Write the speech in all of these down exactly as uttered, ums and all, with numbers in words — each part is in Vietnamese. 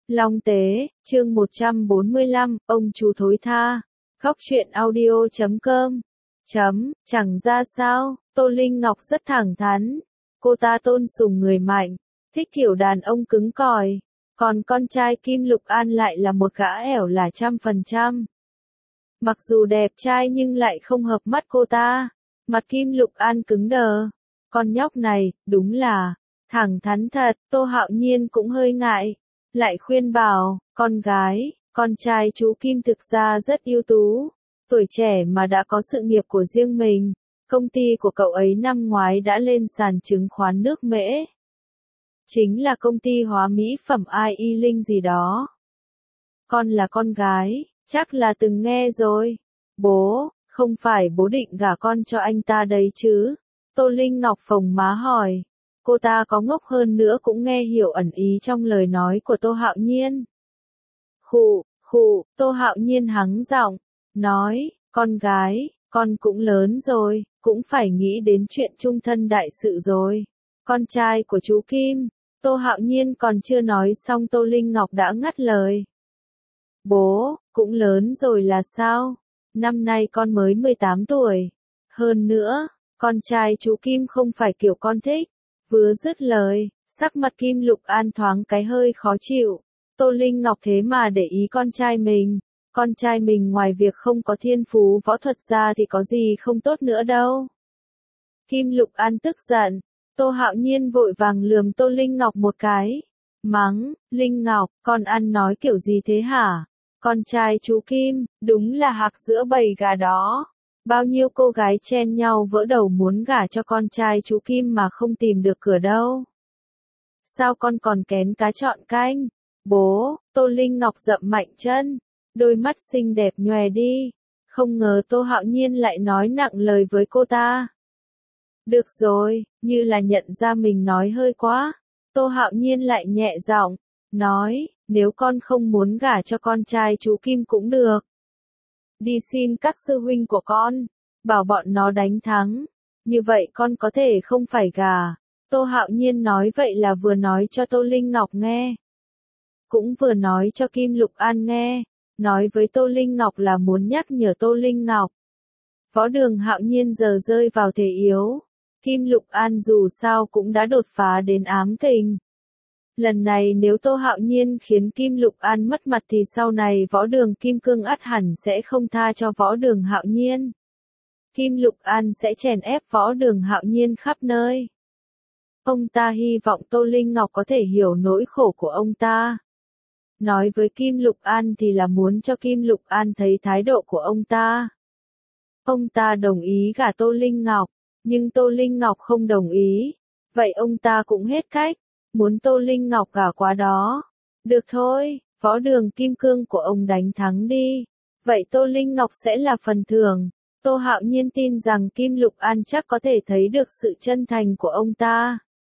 Long Tế, chương một trăm bốn mươi lăm, ông chú thối tha. Góc truyện audio chấm com. Chấm, chẳng ra sao, Tô Linh Ngọc rất thẳng thắn. Cô ta tôn sùng người mạnh, thích kiểu đàn ông cứng cỏi. Còn con trai Kim Lục An lại là một gã ẻo là trăm phần trăm. Mặc dù đẹp trai nhưng lại không hợp mắt cô ta. Mặt Kim Lục An cứng đờ. Con nhóc này, đúng là thẳng thắn thật. Tô Hạo Nhiên cũng hơi ngại, lại khuyên bảo, con gái, con trai chú Kim thực ra rất ưu tú, tuổi trẻ mà đã có sự nghiệp của riêng mình. Công ty của cậu ấy năm ngoái đã lên sàn chứng khoán nước Mễ. Chính là công ty hóa mỹ phẩm ai y Linh gì đó. Con là con gái, chắc là từng nghe rồi. Bố, không phải bố định gả con cho anh ta đấy chứ? Tô Linh Ngọc phồng má hỏi. Cô ta có ngốc hơn nữa cũng nghe hiểu ẩn ý trong lời nói của Tô Hạo Nhiên. Khụ, khụ, Tô Hạo Nhiên hắng giọng, nói, con gái, con cũng lớn rồi, cũng phải nghĩ đến chuyện chung thân đại sự rồi. Con trai của chú Kim. Tô Hạo Nhiên còn chưa nói xong Tô Linh Ngọc đã ngắt lời. Bố, cũng lớn rồi là sao? Năm nay con mới mười tám tuổi. Hơn nữa, con trai chú Kim không phải kiểu con thích. Vừa dứt lời, sắc mặt Kim Lục An thoáng cái hơi khó chịu. Tô Linh Ngọc thế mà để ý con trai mình. Con trai mình ngoài việc không có thiên phú võ thuật ra thì có gì không tốt nữa đâu. Kim Lục An tức giận. Tô Hạo Nhiên vội vàng lườm Tô Linh Ngọc một cái. Mắng, Linh Ngọc, con ăn nói kiểu gì thế hả? Con trai chú Kim, đúng là hạc giữa bầy gà đó. Bao nhiêu cô gái chen nhau vỡ đầu muốn gả cho con trai chú Kim mà không tìm được cửa đâu. Sao con còn kén cá chọn canh? Bố, Tô Linh Ngọc dậm mạnh chân. Đôi mắt xinh đẹp nhòe đi. Không ngờ Tô Hạo Nhiên lại nói nặng lời với cô ta. Được rồi, như là nhận ra mình nói hơi quá. Tô Hạo Nhiên lại nhẹ giọng, nói, nếu con không muốn gả cho con trai chú Kim cũng được. Đi xin các sư huynh của con, bảo bọn nó đánh thắng. Như vậy con có thể không phải gả. Tô Hạo Nhiên nói vậy là vừa nói cho Tô Linh Ngọc nghe. Cũng vừa nói cho Kim Lục An nghe. Nói với Tô Linh Ngọc là muốn nhắc nhở Tô Linh Ngọc. Võ Đường Hạo Nhiên giờ rơi vào thế yếu. Kim Lục An dù sao cũng đã đột phá đến ám kình. Lần này nếu Tô Hạo Nhiên khiến Kim Lục An mất mặt thì sau này Võ Đường Kim Cương ắt hẳn sẽ không tha cho Võ Đường Hạo Nhiên. Kim Lục An sẽ chèn ép Võ Đường Hạo Nhiên khắp nơi. Ông ta hy vọng Tô Linh Ngọc có thể hiểu nỗi khổ của ông ta. Nói với Kim Lục An thì là muốn cho Kim Lục An thấy thái độ của ông ta. Ông ta đồng ý gả Tô Linh Ngọc, nhưng Tô Linh Ngọc không đồng ý. Vậy ông ta cũng hết cách, muốn Tô Linh Ngọc gả qua đó. Được thôi, Võ Đường Kim Cương của ông đánh thắng đi. Vậy Tô Linh Ngọc sẽ là phần thưởng. Tô Hạo Nhiên tin rằng Kim Lục An chắc có thể thấy được sự chân thành của ông ta.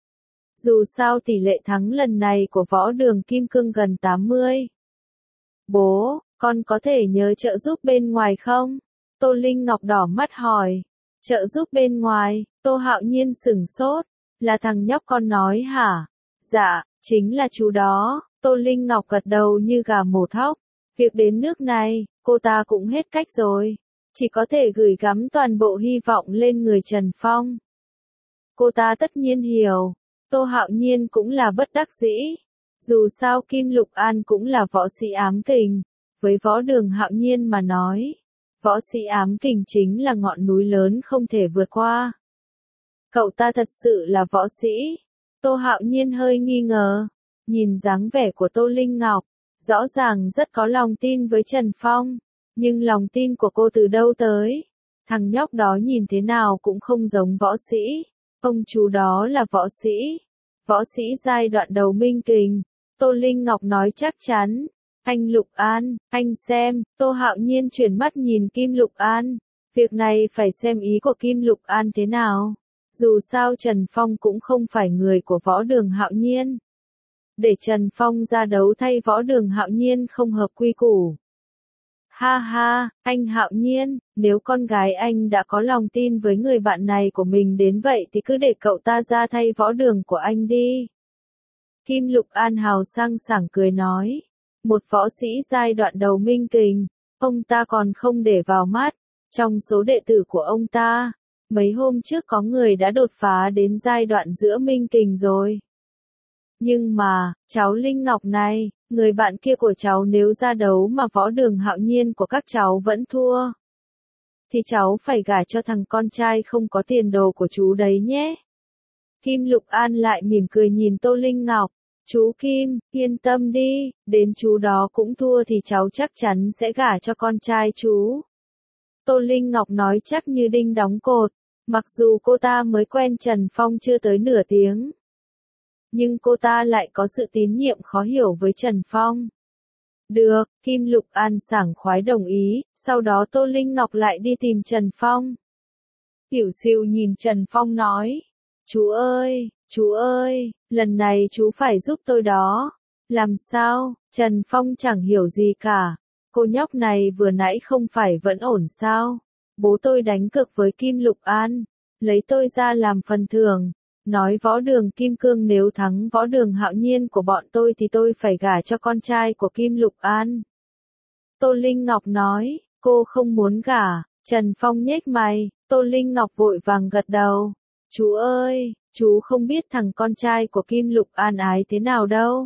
Dù sao tỷ lệ thắng lần này của Võ Đường Kim Cương gần tám mươi. Bố, con có thể nhớ trợ giúp bên ngoài không? Tô Linh Ngọc đỏ mắt hỏi. Trợ giúp bên ngoài, Tô Hạo Nhiên sửng sốt. Là thằng nhóc con nói hả? Dạ, chính là chú đó. Tô Linh Ngọc gật đầu như gà mổ thóc. Việc đến nước này, cô ta cũng hết cách rồi. Chỉ có thể gửi gắm toàn bộ hy vọng lên người Trần Phong. Cô ta tất nhiên hiểu. Tô Hạo Nhiên cũng là bất đắc dĩ. Dù sao Kim Lục An cũng là võ sĩ ám kình. Với Võ Đường Hạo Nhiên mà nói, võ sĩ ám kình chính là ngọn núi lớn không thể vượt qua. Cậu ta thật sự là võ sĩ. Tô Hạo Nhiên hơi nghi ngờ. Nhìn dáng vẻ của Tô Linh Ngọc, rõ ràng rất có lòng tin với Trần Phong. Nhưng lòng tin của cô từ đâu tới? Thằng nhóc đó nhìn thế nào cũng không giống võ sĩ. Ông chú đó là võ sĩ. Võ sĩ giai đoạn đầu minh kình. Tô Linh Ngọc nói chắc chắn. Anh Lục An, anh xem. Tô Hạo Nhiên chuyển mắt nhìn Kim Lục An. Việc này phải xem ý của Kim Lục An thế nào. Dù sao Trần Phong cũng không phải người của Võ Đường Hạo Nhiên. Để Trần Phong ra đấu thay Võ Đường Hạo Nhiên không hợp quy củ. Ha ha, anh Hạo Nhiên, nếu con gái anh đã có lòng tin với người bạn này của mình đến vậy thì cứ để cậu ta ra thay Võ Đường của anh đi. Kim Lục An hào sang sảng cười nói. Một võ sĩ giai đoạn đầu minh kình, ông ta còn không để vào mắt. Trong số đệ tử của ông ta, mấy hôm trước có người đã đột phá đến giai đoạn giữa minh kình rồi. Nhưng mà, cháu Linh Ngọc này, người bạn kia của cháu nếu ra đấu mà võ đường Hạo Nhiên của các cháu vẫn thua, thì cháu phải gả cho thằng con trai không có tiền đồ của chú đấy nhé. Kim Lục An lại mỉm cười nhìn Tô Linh Ngọc. Chú Kim, yên tâm đi, đến chú đó cũng thua thì cháu chắc chắn sẽ gả cho con trai chú. Tô Linh Ngọc nói chắc như đinh đóng cột, mặc dù cô ta mới quen Trần Phong chưa tới nửa tiếng. Nhưng cô ta lại có sự tín nhiệm khó hiểu với Trần Phong. Được, Kim Lục An sảng khoái đồng ý, sau đó Tô Linh Ngọc lại đi tìm Trần Phong. Tiểu Siêu nhìn Trần Phong nói, chú ơi, chú ơi, lần này chú phải giúp tôi đó. Làm sao? Trần Phong chẳng hiểu gì cả. Cô nhóc này vừa nãy không phải vẫn ổn sao? Bố tôi đánh cược với Kim Lục An, lấy tôi ra làm phần thưởng. Nói võ đường Kim Cương nếu thắng võ đường Hạo Nhiên của bọn tôi thì tôi phải gả cho con trai của Kim Lục An. Tô Linh Ngọc nói, cô không muốn gả. Trần Phong nhếch mày, Tô Linh Ngọc vội vàng gật đầu. Chú ơi, chú không biết thằng con trai của Kim Lục An ái thế nào đâu.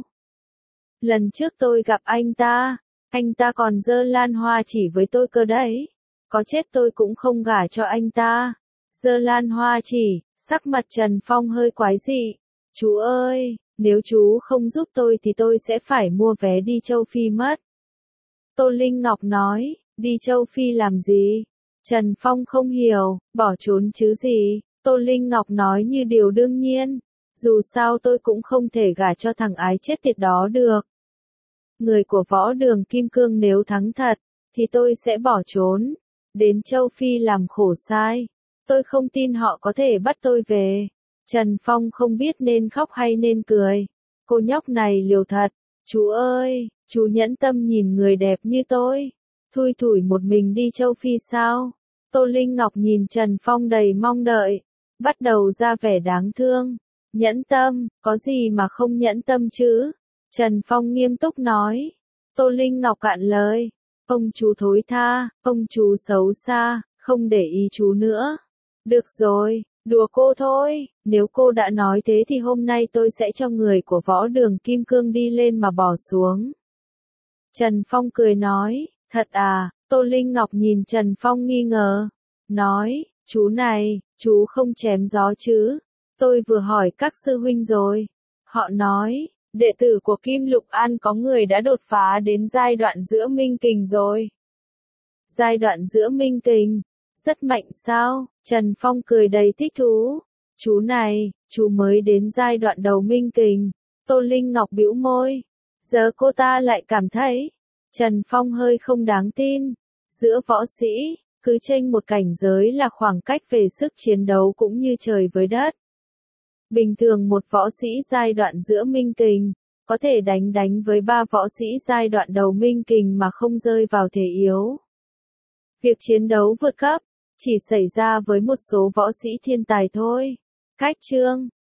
Lần trước tôi gặp anh ta, anh ta còn giơ lan hoa chỉ với tôi cơ đấy. Có chết tôi cũng không gả cho anh ta. Giơ lan hoa chỉ, sắc mặt Trần Phong hơi quái dị. Chú ơi, nếu chú không giúp tôi thì tôi sẽ phải mua vé đi châu Phi mất. Tô Linh Ngọc nói, đi châu Phi làm gì? Trần Phong không hiểu, bỏ trốn chứ gì? Tô Linh Ngọc nói như điều đương nhiên. Dù sao tôi cũng không thể gả cho thằng ái chết tiệt đó được. Người của võ đường Kim Cương nếu thắng thật, thì tôi sẽ bỏ trốn. Đến châu Phi làm khổ sai. Tôi không tin họ có thể bắt tôi về. Trần Phong không biết nên khóc hay nên cười. Cô nhóc này liều thật. Chú ơi, chú nhẫn tâm nhìn người đẹp như tôi. Thui thủi một mình đi châu Phi sao? Tô Linh Ngọc nhìn Trần Phong đầy mong đợi. Bắt đầu ra vẻ đáng thương. Nhẫn tâm, có gì mà không nhẫn tâm chứ? Trần Phong nghiêm túc nói. Tô Linh Ngọc cạn lời. Ông chú thối tha, ông chú xấu xa, không để ý chú nữa. Được rồi, đùa cô thôi, nếu cô đã nói thế thì hôm nay tôi sẽ cho người của võ đường Kim Cương đi lên mà bỏ xuống. Trần Phong cười nói, thật à? Tô Linh Ngọc nhìn Trần Phong nghi ngờ. Nói, chú này, chú không chém gió chứ? Tôi vừa hỏi các sư huynh rồi. Họ nói, đệ tử của Kim Lục An có người đã đột phá đến giai đoạn giữa minh kình rồi. Giai đoạn giữa minh kình? Rất mạnh sao? Trần Phong cười đầy thích thú. Chú này, chú mới đến giai đoạn đầu minh kình. Tô Linh Ngọc bĩu môi. Giờ cô ta lại cảm thấy, Trần Phong hơi không đáng tin. Giữa võ sĩ, cứ chênh một cảnh giới là khoảng cách về sức chiến đấu cũng như trời với đất. Bình thường một võ sĩ giai đoạn giữa minh kình, có thể đánh đánh với ba võ sĩ giai đoạn đầu minh kình mà không rơi vào thế yếu. Việc chiến đấu vượt cấp, chỉ xảy ra với một số võ sĩ thiên tài thôi. Cách chương